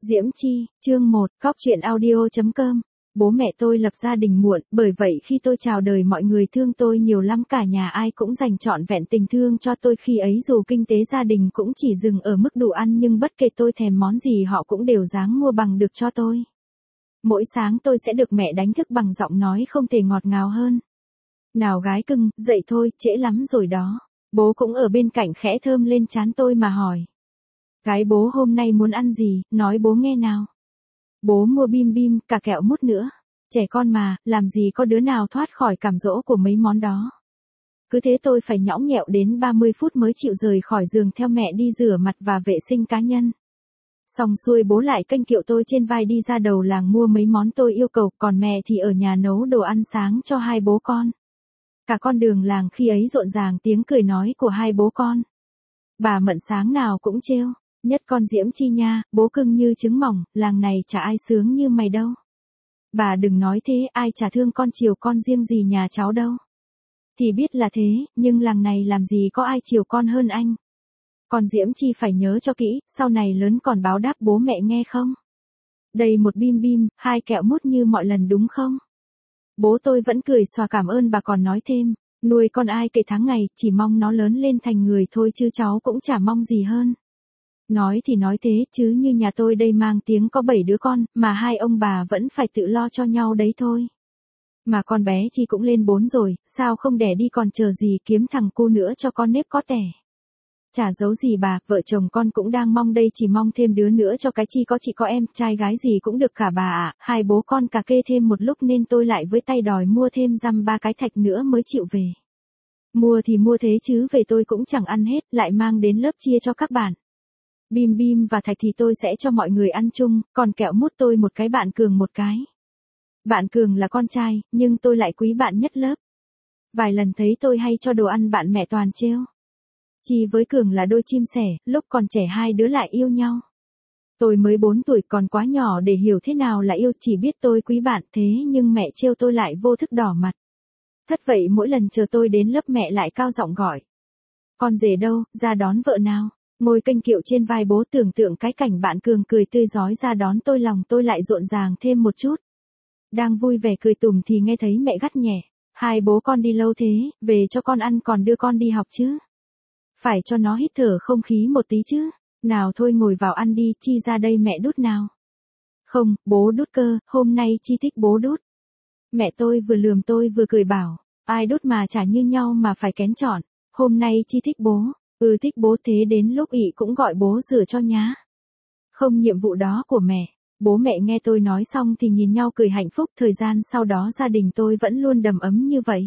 Diễm Chi, chương 1, Cóc truyện audio.com. Bố mẹ tôi lập gia đình muộn, bởi vậy khi tôi chào đời mọi người thương tôi nhiều lắm, cả nhà ai cũng dành trọn vẹn tình thương cho tôi. Khi ấy dù kinh tế gia đình cũng chỉ dừng ở mức đủ ăn, nhưng bất kể tôi thèm món gì họ cũng đều dáng mua bằng được cho tôi. Mỗi sáng tôi sẽ được mẹ đánh thức bằng giọng nói không thể ngọt ngào hơn. Nào gái cưng, dậy thôi, trễ lắm rồi đó. Bố cũng ở bên cạnh khẽ thơm lên trán tôi mà hỏi. Gái bố hôm nay muốn ăn gì, nói bố nghe nào. Bố mua bim bim, cả kẹo mút nữa. Trẻ con mà, làm gì có đứa nào thoát khỏi cám dỗ của mấy món đó. Cứ thế tôi phải nhõng nhẽo đến 30 phút mới chịu rời khỏi giường theo mẹ đi rửa mặt và vệ sinh cá nhân. Xong xuôi bố lại kênh kiệu tôi trên vai đi ra đầu làng mua mấy món tôi yêu cầu, còn mẹ thì ở nhà nấu đồ ăn sáng cho hai bố con. Cả con đường làng khi ấy rộn ràng tiếng cười nói của hai bố con. Bà Mận sáng nào cũng trêu. Nhất con Diễm Chi nha, bố cưng như trứng mỏng, làng này chả ai sướng như mày đâu. Bà đừng nói thế, ai chả thương con chiều con riêng gì nhà cháu đâu. Thì biết là thế, nhưng làng này làm gì có ai chiều con hơn anh. Con Diễm Chi phải nhớ cho kỹ, sau này lớn còn báo đáp bố mẹ nghe không? Đây một bim bim, hai kẹo mút như mọi lần đúng không? Bố tôi vẫn cười xòa cảm ơn, bà còn nói thêm, nuôi con ai kể tháng ngày, chỉ mong nó lớn lên thành người thôi chứ cháu cũng chả mong gì hơn. Nói thì nói thế chứ như nhà tôi đây mang tiếng có 7 đứa con, mà hai ông bà vẫn phải tự lo cho nhau đấy thôi. Mà con bé Chi cũng lên 4 rồi, sao không đẻ đi còn chờ gì, kiếm thằng cu nữa cho con nếp có tẻ. Chả giấu gì bà, vợ chồng con cũng đang mong đây, chỉ mong thêm đứa nữa cho cái Chi có chị có em, trai gái gì cũng được cả bà ạ. Hai bố con cà kê thêm một lúc nên tôi lại với tay đòi mua thêm dăm ba cái thạch nữa mới chịu về. Mua thì mua thế chứ về tôi cũng chẳng ăn hết, lại mang đến lớp chia cho các bạn. Bim bim và thạch thì tôi sẽ cho mọi người ăn chung, còn kẹo mút tôi một cái, bạn Cường một cái. Bạn Cường là con trai, nhưng tôi lại quý bạn nhất lớp. Vài lần thấy tôi hay cho đồ ăn bạn mẹ toàn trêu. Chi với Cường là đôi chim sẻ, lúc còn trẻ hai đứa lại yêu nhau. Tôi mới 4 tuổi còn quá nhỏ để hiểu thế nào là yêu, chỉ biết tôi quý bạn thế nhưng mẹ trêu tôi lại vô thức đỏ mặt. Thất vậy mỗi lần chờ tôi đến lớp mẹ lại cao giọng gọi. Con rể đâu, ra đón vợ nào. Ngồi kênh kiệu trên vai bố, tưởng tượng cái cảnh bạn Cường cười tươi rói ra đón tôi, lòng tôi lại rộn ràng thêm một chút. Đang vui vẻ cười tủm thì nghe thấy mẹ gắt nhẹ. Hai bố con đi lâu thế, về cho con ăn còn đưa con đi học chứ. Phải cho nó hít thở không khí một tí chứ. Nào thôi ngồi vào ăn đi, Chi ra đây mẹ đút nào. Không, bố đút cơ, hôm nay Chi thích bố đút. Mẹ tôi vừa lườm tôi vừa cười bảo, ai đút mà chả như nhau mà phải kén chọn. Hôm nay Chi thích bố. Thích bố thế đến lúc ị cũng gọi bố rửa cho nhá. Không, nhiệm vụ đó của mẹ. Bố mẹ nghe tôi nói xong thì nhìn nhau cười hạnh phúc. Thời gian sau đó gia đình tôi vẫn luôn đầm ấm như vậy.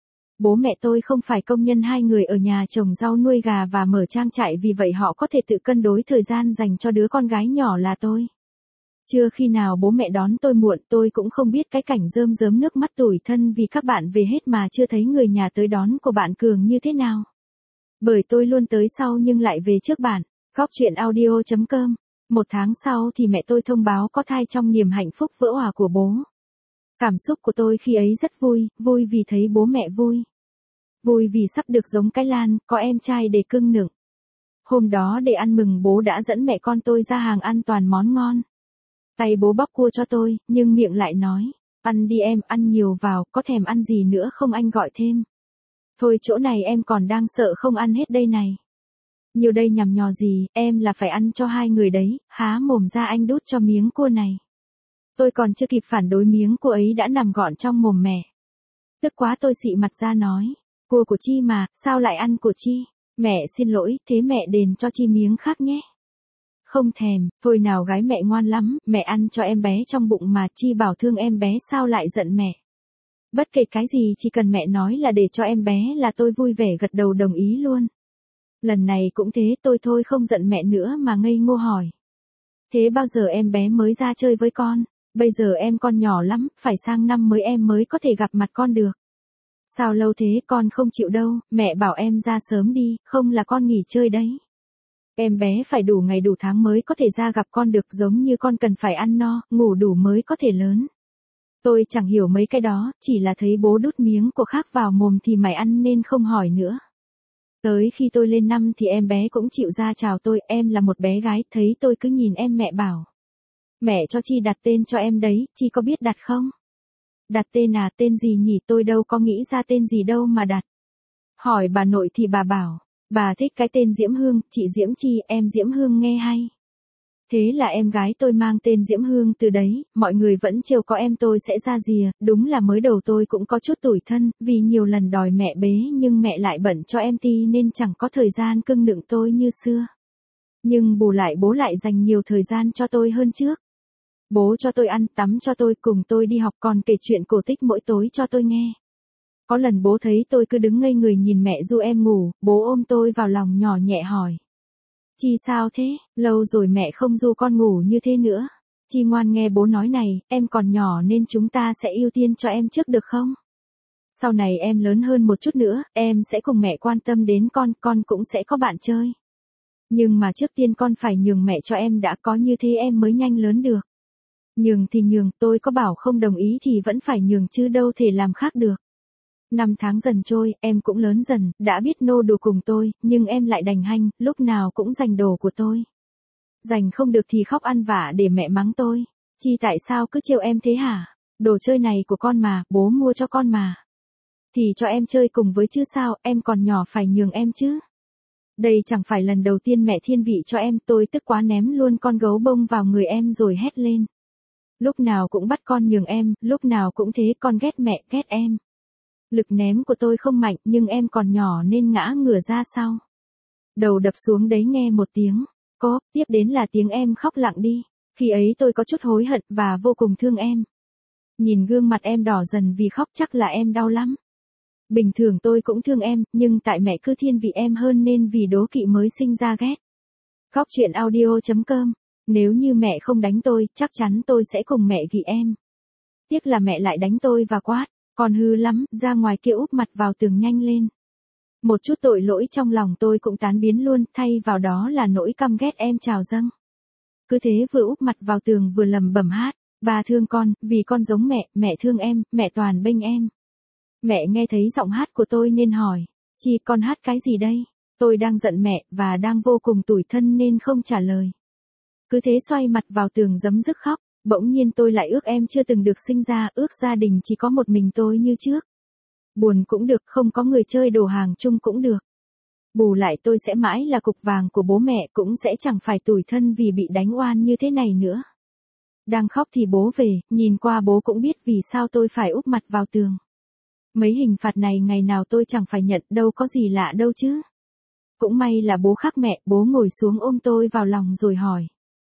Bố mẹ tôi không phải công nhân, hai người ở nhà trồng rau nuôi gà và mở trang trại, vì vậy họ có thể tự cân đối thời gian dành cho đứa con gái nhỏ là tôi. Chưa khi nào bố mẹ đón tôi muộn, tôi cũng không biết cái cảnh rơm rớm nước mắt tủi thân vì các bạn về hết mà chưa thấy người nhà tới đón của bạn Cường như thế nào. Bởi tôi luôn tới sau nhưng lại về trước bạn. Cóc truyện audio.com. 1 tháng sau thì mẹ tôi thông báo có thai, trong niềm hạnh phúc vỡ òa của bố. Cảm xúc của tôi khi ấy rất vui, vui vì thấy bố mẹ vui. Vui vì sắp được giống cái Lan, có em trai để cưng nựng. Hôm đó để ăn mừng, bố đã dẫn mẹ con tôi ra hàng ăn toàn món ngon. Tay bố bóc cua cho tôi, nhưng miệng lại nói, ăn đi em, ăn nhiều vào, có thèm ăn gì nữa không anh gọi thêm. Thôi chỗ này em còn đang sợ không ăn hết đây này. Nhiều đây nhằm nhò gì, em là phải ăn cho hai người đấy, há mồm ra anh đút cho miếng cua này. Tôi còn chưa kịp phản đối, miếng cua ấy đã nằm gọn trong mồm mẹ. Tức quá tôi xị mặt ra nói, cua của Chi mà, sao lại ăn của Chi? Mẹ xin lỗi, thế mẹ đền cho Chi miếng khác nhé. Không thèm, thôi nào gái mẹ ngoan lắm, mẹ ăn cho em bé trong bụng mà, Chi bảo thương em bé sao lại giận mẹ. Bất kể cái gì chỉ cần mẹ nói là để cho em bé là tôi vui vẻ gật đầu đồng ý luôn. Lần này cũng thế, tôi thôi không giận mẹ nữa mà ngây ngô hỏi. Thế bao giờ em bé mới ra chơi với con? Bây giờ em con nhỏ lắm, phải sang năm mới em mới có thể gặp mặt con được. Sao lâu thế, con không chịu đâu, mẹ bảo em ra sớm đi, không là con nghỉ chơi đấy. Em bé phải đủ ngày đủ tháng mới có thể ra gặp con được, giống như con cần phải ăn no, ngủ đủ mới có thể lớn. Tôi chẳng hiểu mấy cái đó, chỉ là thấy bố đút miếng của khác vào mồm thì mày ăn nên không hỏi nữa. Tới khi tôi lên năm thì em bé cũng chịu ra chào tôi, em là một bé gái, thấy tôi cứ nhìn em mẹ bảo. Mẹ cho Chi đặt tên cho em đấy, Chi có biết đặt không? Đặt tên à, tên gì nhỉ, tôi đâu có nghĩ ra tên gì đâu mà đặt. Hỏi bà nội thì bà bảo, bà thích cái tên Diễm Hương, chị Diễm Chi, em Diễm Hương nghe hay. Thế là em gái tôi mang tên Diễm Hương từ đấy, mọi người vẫn trêu có em tôi sẽ ra rìa, đúng là mới đầu tôi cũng có chút tủi thân, vì nhiều lần đòi mẹ bế nhưng mẹ lại bận cho em ti nên chẳng có thời gian cưng nựng tôi như xưa. Nhưng bù lại bố lại dành nhiều thời gian cho tôi hơn trước. Bố cho tôi ăn, tắm cho tôi, cùng tôi đi học, còn kể chuyện cổ tích mỗi tối cho tôi nghe. Có lần bố thấy tôi cứ đứng ngây người nhìn mẹ ru em ngủ, bố ôm tôi vào lòng nhỏ nhẹ hỏi. Chi sao thế, lâu rồi mẹ không ru con ngủ như thế nữa. Chi ngoan nghe bố nói này, em còn nhỏ nên chúng ta sẽ ưu tiên cho em trước được không? Sau này em lớn hơn một chút nữa, em sẽ cùng mẹ quan tâm đến con cũng sẽ có bạn chơi. Nhưng mà trước tiên con phải nhường mẹ cho em đã, có như thế em mới nhanh lớn được. Nhường thì nhường, tôi có bảo không đồng ý thì vẫn phải nhường chứ đâu thể làm khác được. Năm tháng dần trôi, em cũng lớn dần, đã biết nô đùa cùng tôi, nhưng em lại đành hanh, lúc nào cũng giành đồ của tôi. Giành không được thì khóc ăn vạ để mẹ mắng tôi. Chi tại sao cứ trêu em thế hả? Đồ chơi này của con mà, bố mua cho con mà. Thì cho em chơi cùng với chứ sao, em còn nhỏ phải nhường em chứ. Đây chẳng phải lần đầu tiên mẹ thiên vị cho em, tôi tức quá ném luôn con gấu bông vào người em rồi hét lên. Lúc nào cũng bắt con nhường em, lúc nào cũng thế, con ghét mẹ, ghét em. Lực ném của tôi không mạnh nhưng em còn nhỏ nên ngã ngửa ra sau. Đầu đập xuống đấy nghe một tiếng, có, tiếp đến là tiếng em khóc lặng đi. Khi ấy tôi có chút hối hận và vô cùng thương em. Nhìn gương mặt em đỏ dần vì khóc chắc là em đau lắm. Bình thường tôi cũng thương em, nhưng tại mẹ cứ thiên vị em hơn nên vì đố kỵ mới sinh ra ghét. Góc truyện audio.com. Nếu như mẹ không đánh tôi, chắc chắn tôi sẽ cùng mẹ gị em. Tiếc là mẹ lại đánh tôi và quát. Con hư lắm, ra ngoài kia úp mặt vào tường nhanh lên. Một chút tội lỗi trong lòng tôi cũng tán biến luôn, thay vào đó là nỗi căm ghét em trào dâng. Cứ thế vừa úp mặt vào tường vừa lầm bẩm hát. Ba thương con, vì con giống mẹ thương em, mẹ toàn bênh em. Mẹ nghe thấy giọng hát của tôi nên hỏi. Chi, con hát cái gì đây? Tôi đang giận mẹ, và đang vô cùng tủi thân nên không trả lời. Cứ thế xoay mặt vào tường giấm dứt khóc. Bỗng nhiên tôi lại ước em chưa từng được sinh ra, ước gia đình chỉ có một mình tôi như trước. Buồn cũng được, không có người chơi đồ hàng chung cũng được. Bù lại tôi sẽ mãi là cục vàng của bố mẹ, cũng sẽ chẳng phải tủi thân vì bị đánh oan như thế này nữa. Đang khóc thì bố về, nhìn qua bố cũng biết vì sao tôi phải úp mặt vào tường. Mấy hình phạt này ngày nào tôi chẳng phải nhận, đâu có gì lạ đâu chứ. Cũng may là bố khác mẹ, bố ngồi xuống ôm tôi vào lòng rồi hỏi.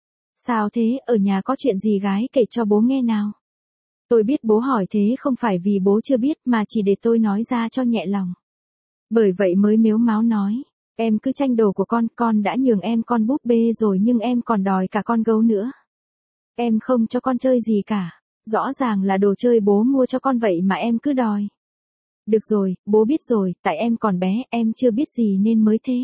Sao thế, ở nhà có chuyện gì gái kể cho bố nghe nào. Tôi biết bố hỏi thế không phải vì bố chưa biết mà chỉ để tôi nói ra cho nhẹ lòng. Bởi vậy mới mếu máo nói, em cứ tranh đồ của con đã nhường em con búp bê rồi nhưng em còn đòi cả con gấu nữa. Em không cho con chơi gì cả, rõ ràng là đồ chơi bố mua cho con vậy mà em cứ đòi. Được rồi, bố biết rồi, tại em còn bé, em chưa biết gì nên mới thế.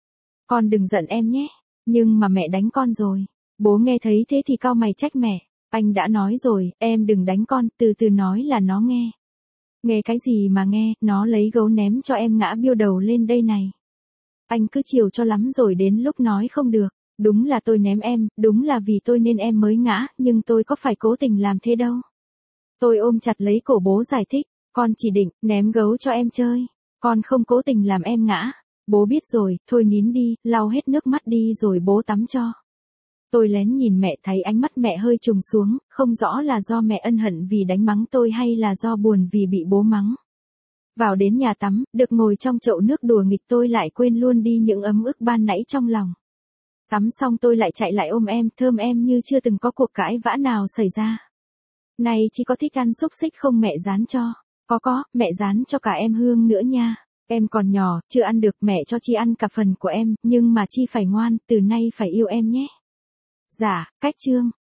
Con đừng giận em nhé, nhưng mà mẹ đánh con rồi. Bố nghe thấy thế thì cau mày trách mẹ, anh đã nói rồi, em đừng đánh con, từ từ nói là nó nghe. Nghe cái gì mà nghe, nó lấy gấu ném cho em ngã biêu đầu lên đây này. Anh cứ chiều cho lắm rồi đến lúc nói không được, đúng là tôi ném em, đúng là vì tôi nên em mới ngã, nhưng tôi có phải cố tình làm thế đâu. Tôi ôm chặt lấy cổ bố giải thích, con chỉ định ném gấu cho em chơi, con không cố tình làm em ngã. Bố biết rồi, thôi nín đi, lau hết nước mắt đi rồi bố tắm cho. Tôi lén nhìn mẹ thấy ánh mắt mẹ hơi trùng xuống, không rõ là do mẹ ân hận vì đánh mắng tôi hay là do buồn vì bị bố mắng. Vào đến nhà tắm, được ngồi trong chậu nước đùa nghịch tôi lại quên luôn đi những ấm ức ban nãy trong lòng. Tắm xong tôi lại chạy lại ôm em, thơm em như chưa từng có cuộc cãi vã nào xảy ra. Này Chi có thích ăn xúc xích không mẹ rán cho? Có, mẹ rán cho cả em Hương nữa nha. Em còn nhỏ, chưa ăn được, mẹ cho Chi ăn cả phần của em, nhưng mà Chi phải ngoan, từ nay phải yêu em nhé. Dạ, cách chương.